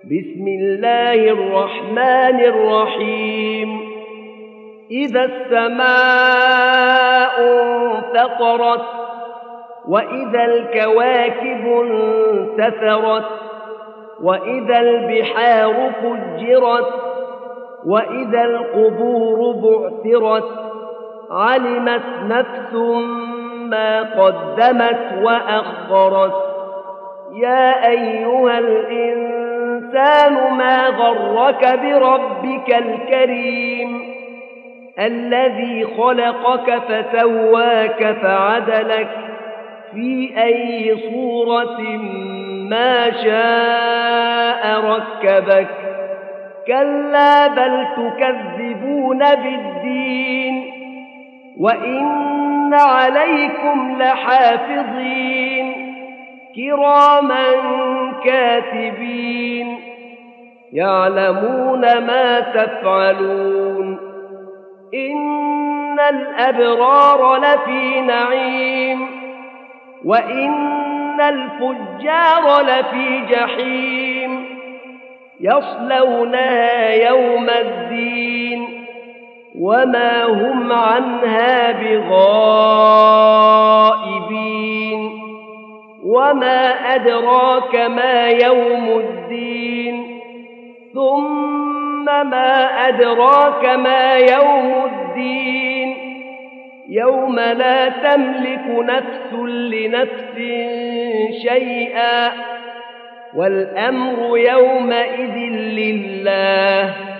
بسم الله الرحمن الرحيم إذا السماء انفطرت وإذا الكواكب انتثرت وإذا البحار فجرت وإذا القبور بعثرت علمت نفس ما قدمت وأخرت يا أيها الإنسان ما غرك بربك الكريم الذي خلقك فسواك فعدلك في أي صورة ما شاء ركبك كلا بل تكذبون بالدين وإن عليكم لحافظين كراما كاتبين يعلمون ما تفعلون إن الأبرار لفي نعيم وإن الفجار لفي جحيم يصلونها يوم الدين وما هم عنها بغائبين وما أدراك ما يوم الدين ثم ما أدراك ما يوم الدين يوم لا تملك نفس لنفس شيئا والأمر يومئذ لله